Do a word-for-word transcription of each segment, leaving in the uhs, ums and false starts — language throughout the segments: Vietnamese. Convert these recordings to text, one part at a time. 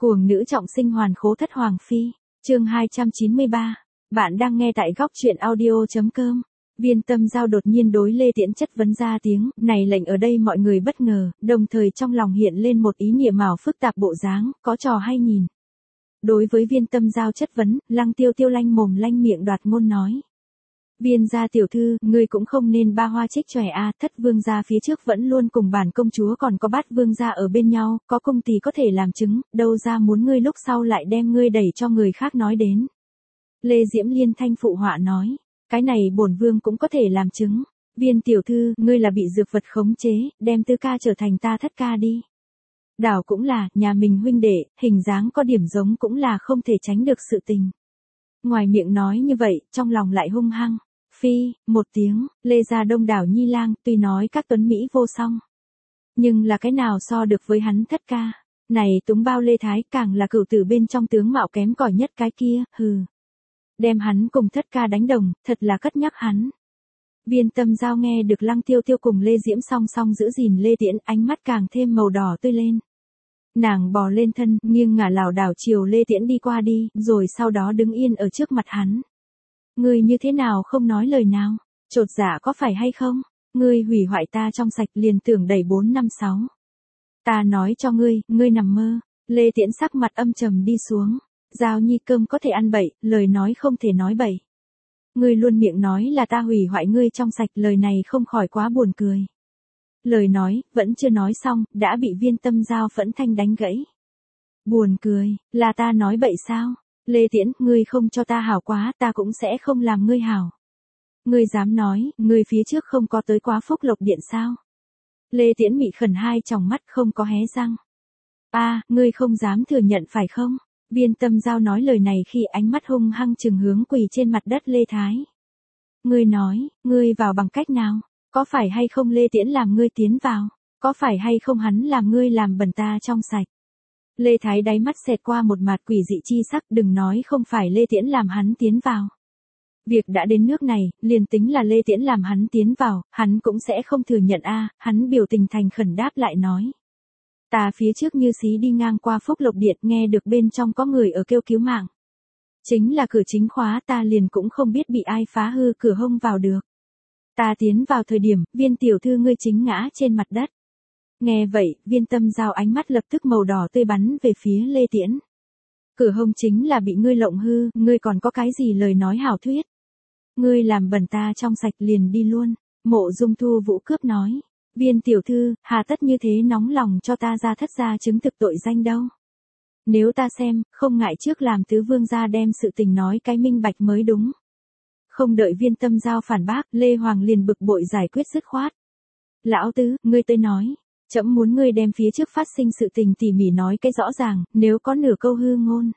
Cuồng nữ trọng sinh hoàn khố thất hoàng phi, chương hai trăm chín mươi ba. Bạn đang nghe tại góc truyện audio.com. Viên Tâm Giao đột nhiên đối Lê Tiễn chất vấn ra tiếng, này lệnh ở đây mọi người bất ngờ, đồng thời trong lòng hiện lên một ý niệm màu phức tạp bộ dáng, có trò hay nhìn. Đối với Viên Tâm Giao chất vấn, Lăng Tiêu Tiêu lanh mồm lanh miệng đoạt ngôn nói. Viên gia tiểu thư, ngươi cũng không nên ba hoa trích chòe a, thất vương gia phía trước vẫn luôn cùng bản công chúa còn có bát vương gia ở bên nhau, có công tỳ có thể làm chứng, đâu ra muốn ngươi lúc sau lại đem ngươi đẩy cho người khác nói đến. Lê Diễm Liên thanh phụ họa nói, cái này bổn vương cũng có thể làm chứng. Viên tiểu thư, ngươi là bị dược vật khống chế, đem tư ca trở thành ta thất ca đi. Đảo cũng là, nhà mình huynh đệ, hình dáng có điểm giống cũng là không thể tránh được sự tình. Ngoài miệng nói như vậy, trong lòng lại hung hăng. Phi, một tiếng, Lê gia đông đảo nhi lang, tuy nói các tuấn Mỹ vô song. Nhưng là cái nào so được với hắn thất ca. Này túng bao Lê Thái càng là cửu tử bên trong tướng mạo kém cỏi nhất cái kia, hừ. Đem hắn cùng thất ca đánh đồng, thật là cất nhắc hắn. Viên Tâm Giao nghe được Lăng Tiêu Tiêu cùng Lê Diễm song song giữ gìn Lê Tiễn, ánh mắt càng thêm màu đỏ tươi lên. Nàng bò lên thân, nghiêng ngả lảo đảo chiều Lê Tiễn đi qua đi, rồi sau đó đứng yên ở trước mặt hắn. Ngươi như thế nào không nói lời nào, chột dạ có phải hay không? Ngươi hủy hoại ta trong sạch liền tưởng đầy bốn năm sáu. Ta nói cho ngươi, ngươi nằm mơ. Lê Tiễn sắc mặt âm trầm đi xuống. Giao nhi cơm có thể ăn bậy, lời nói không thể nói bậy. Ngươi luôn miệng nói là ta hủy hoại ngươi trong sạch, lời này không khỏi quá buồn cười. Lời nói, vẫn chưa nói xong, đã bị Viên Tâm Giao phẫn thanh đánh gãy. Buồn cười, là ta nói bậy sao? Lê Tiễn, ngươi không cho ta hảo quá, ta cũng sẽ không làm ngươi hảo. Ngươi dám nói, ngươi phía trước không có tới quá Phúc Lộc Điện sao? Lê Tiễn mị khẩn hai tròng mắt không có hé răng. A, à, ngươi không dám thừa nhận phải không? Viên Tâm Giao nói lời này khi ánh mắt hung hăng trừng hướng quỳ trên mặt đất Lê Thái. Ngươi nói, ngươi vào bằng cách nào? Có phải hay không Lê Tiễn làm ngươi tiến vào? Có phải hay không hắn làm ngươi làm bẩn ta trong sạch? Lê Thái đáy mắt xẹt qua một mặt quỷ dị chi sắc, đừng nói không phải Lê Tiễn làm hắn tiến vào. Việc đã đến nước này, liền tính là Lê Tiễn làm hắn tiến vào, hắn cũng sẽ không thừa nhận a. Hắn biểu tình thành khẩn đáp lại nói. Ta phía trước như xí đi ngang qua Phúc Lộc Điện, nghe được bên trong có người ở kêu cứu mạng. Chính là cửa chính khóa, ta liền cũng không biết bị ai phá hư cửa hông vào được. Ta tiến vào thời điểm, Viên tiểu thư ngươi chính ngã trên mặt đất. Nghe vậy, Viên Tâm Giao ánh mắt lập tức màu đỏ tươi bắn về phía Lê Tiễn. Cửa hông chính là bị ngươi lộng hư, ngươi còn có cái gì lời nói hảo thuyết. Ngươi làm bẩn ta trong sạch liền đi luôn. Mộ Dung Thu Vũ cướp nói. Viên tiểu thư, hà tất như thế nóng lòng cho ta ra thất gia chứng thực tội danh đâu. Nếu ta xem, không ngại trước làm tứ vương gia đem sự tình nói cái minh bạch mới đúng. Không đợi Viên Tâm Giao phản bác, Lê Hoàng liền bực bội giải quyết dứt khoát. Lão tứ, ngươi tới nói. Trẫm muốn ngươi đem phía trước phát sinh sự tình tỉ mỉ nói cái rõ ràng, nếu có nửa câu hư ngôn.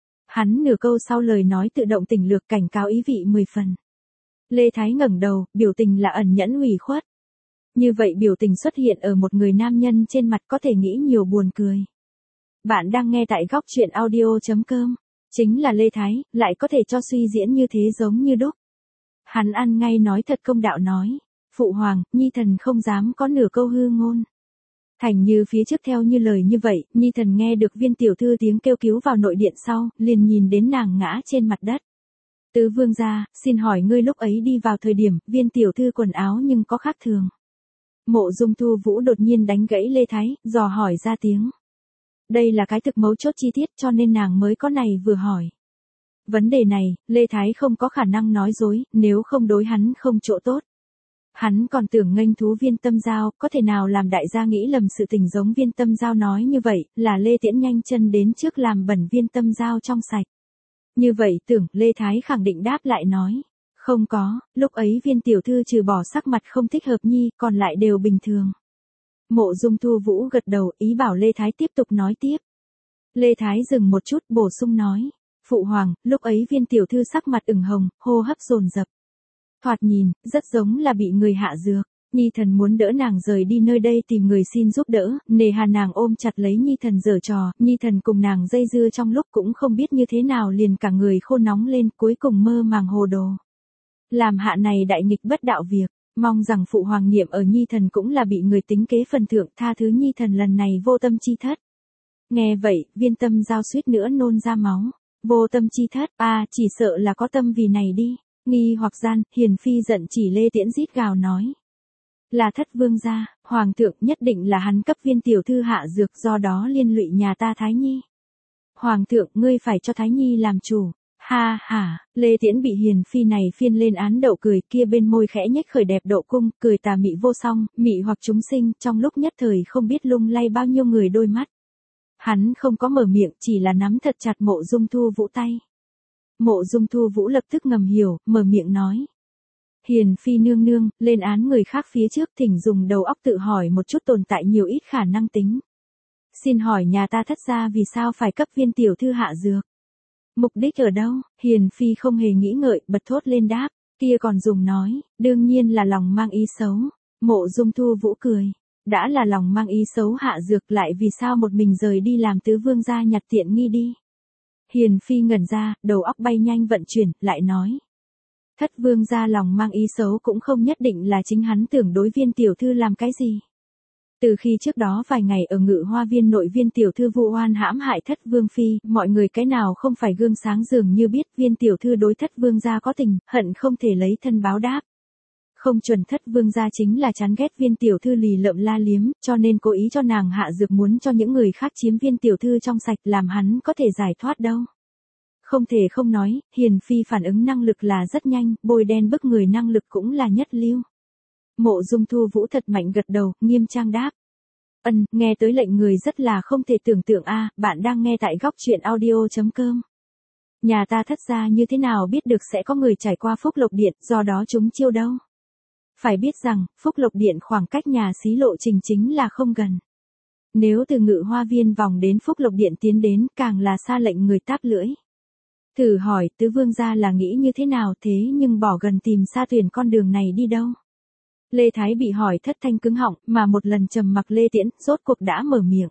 Hắn nửa câu sau lời nói tự động tỉnh lược cảnh cáo ý vị mười phần. Lê Thái ngẩng đầu, biểu tình là ẩn nhẫn ủy khuất. Như vậy biểu tình xuất hiện ở một người nam nhân trên mặt có thể nghĩ nhiều buồn cười. Bạn đang nghe tại góc truyện audio.com. Chính là Lê Thái, lại có thể cho suy diễn như thế giống như đúc. Hắn ăn ngay nói thật công đạo nói. Phụ hoàng, nhi thần không dám có nửa câu hư ngôn. Thành như phía trước theo như lời như vậy, nhi thần nghe được Viên tiểu thư tiếng kêu cứu vào nội điện sau, liền nhìn đến nàng ngã trên mặt đất. Tứ vương gia, xin hỏi ngươi lúc ấy đi vào thời điểm, Viên tiểu thư quần áo nhưng có khác thường. Mộ Dung Thu Vũ đột nhiên đánh gãy Lê Thái, dò hỏi ra tiếng. Đây là cái thực mấu chốt chi tiết cho nên nàng mới có này vừa hỏi. Vấn đề này, Lê Thái không có khả năng nói dối, nếu không đối hắn không chỗ tốt. Hắn còn tưởng nghênh thú Viên Tâm Giao, có thể nào làm đại gia nghĩ lầm sự tình giống Viên Tâm Giao nói như vậy, là Lê Tiễn nhanh chân đến trước làm bẩn Viên Tâm Giao trong sạch. Như vậy tưởng, Lê Thái khẳng định đáp lại nói. Không có, lúc ấy Viên tiểu thư trừ bỏ sắc mặt không thích hợp nhi, còn lại đều bình thường. Mộ Dung Thu Vũ gật đầu, ý bảo Lê Thái tiếp tục nói tiếp. Lê Thái dừng một chút, bổ sung nói. Phụ hoàng, lúc ấy Viên tiểu thư sắc mặt ửng hồng, hô hấp dồn dập. Thoạt nhìn, rất giống là bị người hạ dược. Nhi thần muốn đỡ nàng rời đi nơi đây tìm người xin giúp đỡ, nề hà nàng ôm chặt lấy Nhi thần giở trò, Nhi thần cùng nàng dây dưa trong lúc cũng không biết như thế nào liền cả người khô nóng lên, cuối cùng mơ màng hồ đồ. Làm hạ này đại nghịch bất đạo việc, mong rằng phụ hoàng niệm ở Nhi thần cũng là bị người tính kế phần thượng, tha thứ Nhi thần lần này vô tâm chi thất. Nghe vậy, Viên Tâm Giao suýt nữa nôn ra máu. Vô tâm chi thất, à, chỉ sợ là có tâm vì này đi. Nghi hoặc gian, Hiền Phi giận chỉ Lê Tiễn rít gào nói. Là Thất Vương gia, Hoàng thượng nhất định là hắn cấp Viên tiểu thư hạ dược, do đó liên lụy nhà ta Thái Nhi. Hoàng thượng, ngươi phải cho Thái Nhi làm chủ. Ha ha, Lê Tiễn bị Hiền Phi này phiên lên án đậu cười, kia bên môi khẽ nhếch khởi đẹp độ cung, cười tà mị vô song, mị hoặc chúng sinh, trong lúc nhất thời không biết lung lay bao nhiêu người đôi mắt. Hắn không có mở miệng, chỉ là nắm thật chặt Mộ Dung Thu Vũ tay. Mộ Dung Thu Vũ lập tức ngầm hiểu, mở miệng nói. Hiền Phi nương nương, lên án người khác phía trước thỉnh dùng đầu óc tự hỏi một chút tồn tại nhiều ít khả năng tính. Xin hỏi nhà ta Thất gia vì sao phải cấp Viên tiểu thư hạ dược? Mục đích ở đâu? Hiền Phi không hề nghĩ ngợi, bật thốt lên đáp, kia còn dùng nói, đương nhiên là lòng mang ý xấu. Mộ Dung Thu Vũ cười, đã là lòng mang ý xấu hạ dược lại vì sao một mình rời đi làm tứ vương gia nhặt tiện nghi đi. Hiền Phi ngẩn ra, đầu óc bay nhanh vận chuyển, lại nói. Thất vương gia lòng mang ý xấu cũng không nhất định là chính hắn tưởng đối Viên tiểu thư làm cái gì. Từ khi trước đó vài ngày ở Ngự Hoa Viên nội Viên tiểu thư vu oan hãm hại Thất vương phi, mọi người cái nào không phải gương sáng dường như biết Viên tiểu thư đối Thất vương gia có tình, hận không thể lấy thân báo đáp. Không chuẩn Thất vương gia chính là chán ghét Viên tiểu thư lì lợm la liếm, cho nên cố ý cho nàng hạ dược muốn cho những người khác chiếm Viên tiểu thư trong sạch làm hắn có thể giải thoát đâu. Không thể không nói, Hiền Phi phản ứng năng lực là rất nhanh, bôi đen bức người năng lực cũng là nhất lưu. Mộ Dung Thu Vũ thật mạnh gật đầu, nghiêm trang đáp. Ân, nghe tới lệnh người rất là không thể tưởng tượng a, bạn đang nghe tại góc truyện audio chấm com. Nhà ta Thất gia như thế nào biết được sẽ có người trải qua Phúc Lộc Điện, do đó chúng chiêu đâu. Phải biết rằng, Phúc Lộc Điện khoảng cách nhà xí lộ trình chính là không gần. Nếu từ Ngự Hoa Viên vòng đến Phúc Lộc Điện tiến đến, càng là xa lệnh người táp lưỡi. Thử hỏi, tứ vương gia là nghĩ như thế nào thế nhưng bỏ gần tìm xa tuyển con đường này đi đâu. Lê Thái bị hỏi thất thanh cứng họng, mà một lần trầm mặc Lê Tiễn, rốt cuộc đã mở miệng.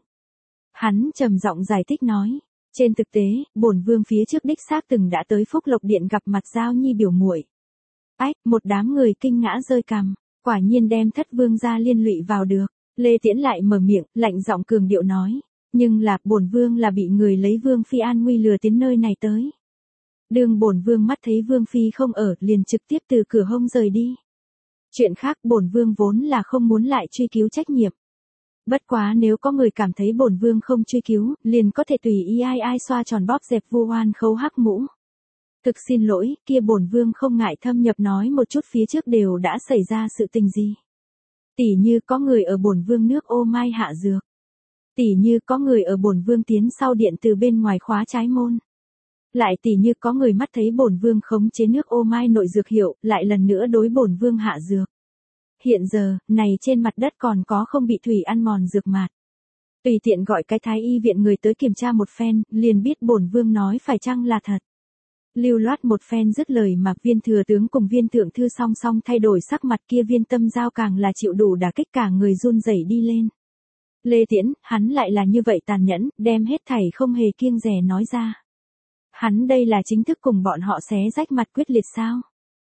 Hắn trầm giọng giải thích nói, trên thực tế, bổn vương phía trước đích xác từng đã tới Phúc Lộc Điện gặp mặt Giao Nhi biểu muội. Ách, một đám người kinh ngã rơi cằm, quả nhiên đem Thất vương gia liên lụy vào được. Lê Tiễn lại mở miệng, lạnh giọng cường điệu nói, nhưng là, bổn vương là bị người lấy vương phi an nguy lừa tiến nơi này tới. Đường bổn vương mắt thấy vương phi không ở, liền trực tiếp từ cửa hông rời đi. Chuyện khác bổn vương vốn là không muốn lại truy cứu trách nhiệm. Bất quá nếu có người cảm thấy bổn vương không truy cứu, liền có thể tùy ý ai ai xoa tròn bóp dẹp vu oan khấu hắc mũ. Thực xin lỗi, kia bổn vương không ngại thâm nhập nói một chút phía trước đều đã xảy ra sự tình gì. Tỉ như có người ở bổn vương nước ô mai hạ dược. Tỉ như có người ở bổn vương tiến sau điện từ bên ngoài khóa trái môn. Lại tỉ như có người mắt thấy bổn vương khống chế nước ô mai nội dược hiệu, lại lần nữa đối bổn vương hạ dược. Hiện giờ, này trên mặt đất còn có không bị thủy ăn mòn dược mạt. Tùy tiện gọi cái thái y viện người tới kiểm tra một phen, liền biết bổn vương nói phải chăng là thật. Lưu loát một phen dứt lời mà Viên thừa tướng cùng Viên thượng thư song song thay đổi sắc mặt, kia Viên Tâm Giao càng là chịu đủ đả kích, cả người run rẩy đi lên. Lê Tiễn, hắn lại là như vậy tàn nhẫn, đem hết thảy không hề kiêng dè nói ra. Hắn đây là chính thức cùng bọn họ xé rách mặt quyết liệt sao?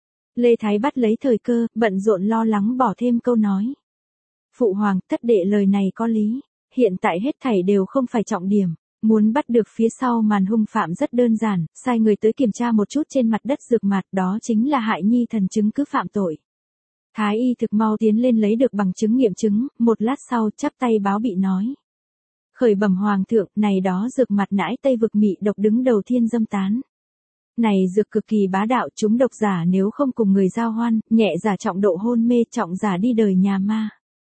Lê Thái bắt lấy thời cơ, bận rộn lo lắng bỏ thêm câu nói. Phụ hoàng, thất đệ lời này có lý, hiện tại hết thảy đều không phải trọng điểm, muốn bắt được phía sau màn hung phạm rất đơn giản, sai người tới kiểm tra một chút trên mặt đất dược mạt, đó chính là hại nhi thần chứng cứ phạm tội. Thái y thực mau tiến lên lấy được bằng chứng nghiệm chứng, một lát sau chắp tay báo bị nói. Khởi bẩm hoàng thượng, này đó dược mặt nãi Tây vực mị độc đứng đầu thiên dâm tán. Này dược cực kỳ bá đạo, chúng độc giả nếu không cùng người giao hoan, nhẹ giả trọng độ hôn mê, trọng giả đi đời nhà ma.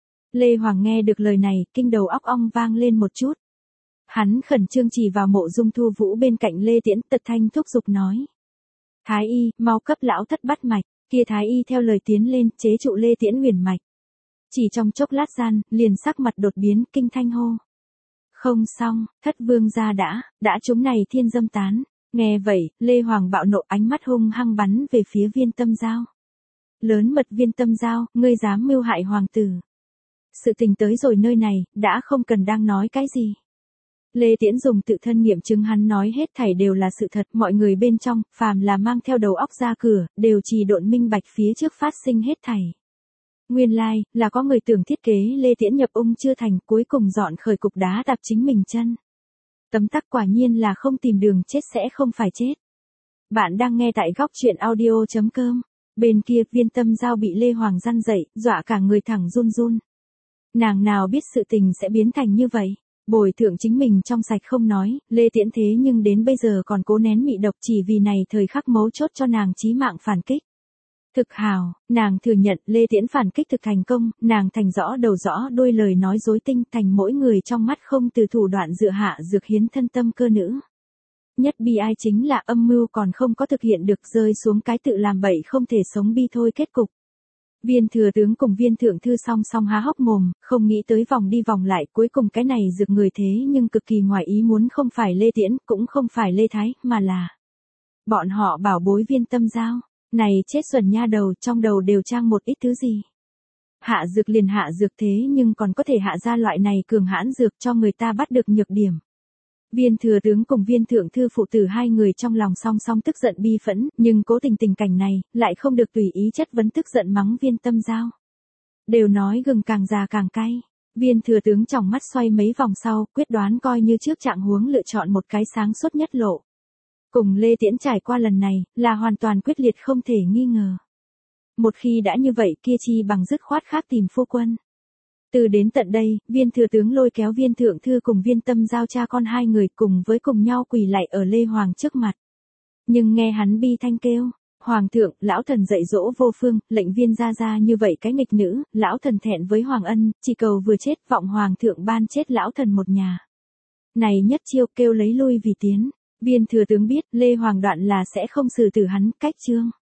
Lê Hoàng nghe được lời này, kinh đầu óc ong vang lên một chút. Hắn khẩn trương chỉ vào Mộ Dung Thu Vũ bên cạnh Lê Tiễn, tật thanh thúc giục nói. Thái y, mau cấp lão thất bắt mạch, kia thái y theo lời tiến lên, chế trụ Lê Tiễn huyền mạch. Chỉ trong chốc lát gian, liền sắc mặt đột biến, kinh thanh hô. Không xong, Thất vương gia đã, đã chúng này thiên dâm tán. Nghe vậy, Lê Hoàng bạo nộ, ánh mắt hung hăng bắn về phía Viên Tâm Giao. Lớn mật Viên Tâm Giao, ngươi dám mưu hại hoàng tử. Sự tình tới rồi nơi này, đã không cần đang nói cái gì. Lê Tiễn dùng tự thân nghiệm chứng hắn nói hết thảy đều là sự thật, mọi người bên trong, phàm là mang theo đầu óc ra cửa, đều trì độn minh bạch phía trước phát sinh hết thảy. Nguyên lai, like, là có người tưởng thiết kế Lê Tiễn nhập ung chưa thành, cuối cùng dọn khởi cục đá đạp chính mình chân. Tấm tắc quả nhiên là không tìm đường chết sẽ không phải chết. Bạn đang nghe tại góc truyện audio.com. Bên kia Viên Tâm Giao bị Lê Hoàng răn dậy, dọa cả người thẳng run run. Nàng nào biết sự tình sẽ biến thành như vậy. Bồi thượng chính mình trong sạch không nói, Lê Tiễn thế nhưng đến bây giờ còn cố nén mị độc chỉ vì này thời khắc mấu chốt cho nàng chí mạng phản kích. Thực hào, nàng thừa nhận Lê Tiễn phản kích thực thành công, nàng thành rõ đầu rõ đuôi lời nói dối tinh thành mỗi người trong mắt không từ thủ đoạn dựa hạ dược hiến thân tâm cơ nữ. Nhất bi ai chính là âm mưu còn không có thực hiện được rơi xuống cái tự làm bậy không thể sống bi thôi kết cục. Viên thừa tướng cùng viên thượng thư song song há hốc mồm, không nghĩ tới vòng đi vòng lại cuối cùng cái này dược người thế nhưng cực kỳ ngoài ý muốn không phải Lê Tiễn, cũng không phải Lê Thái, mà là bọn họ bảo bối Viên Tâm Giao. Này chết xuẩn nha đầu, trong đầu đều trang một ít thứ gì. Hạ dược liền hạ dược thế nhưng còn có thể hạ ra loại này cường hãn dược cho người ta bắt được nhược điểm. Viên thừa tướng cùng viên thượng thư phụ tử hai người trong lòng song song tức giận bi phẫn, nhưng cố tình tình cảnh này, lại không được tùy ý chất vấn tức giận mắng Viên Tâm Giao. Đều nói gừng càng già càng cay. Viên thừa tướng trong mắt xoay mấy vòng sau, quyết đoán coi như trước trạng huống lựa chọn một cái sáng suốt nhất lộ. Cùng Lê Tiễn trải qua lần này, là hoàn toàn quyết liệt không thể nghi ngờ. Một khi đã như vậy kia chi bằng dứt khoát khác tìm phu quân. Từ đến tận đây, viên thừa tướng lôi kéo viên thượng thư cùng Viên Tâm Giao cha con hai người cùng với cùng nhau quỳ lạy ở Lê Hoàng trước mặt. Nhưng nghe hắn bi thanh kêu, Hoàng thượng, lão thần dạy dỗ vô phương, lệnh viên ra ra như vậy cái nghịch nữ, lão thần thẹn với Hoàng ân, chỉ cầu vừa chết vọng Hoàng thượng ban chết lão thần một nhà. Này nhất chiêu kêu lấy lui vì tiến. Viên thừa tướng biết Lê Hoàng đoạn là sẽ không xử tử hắn, cách chương.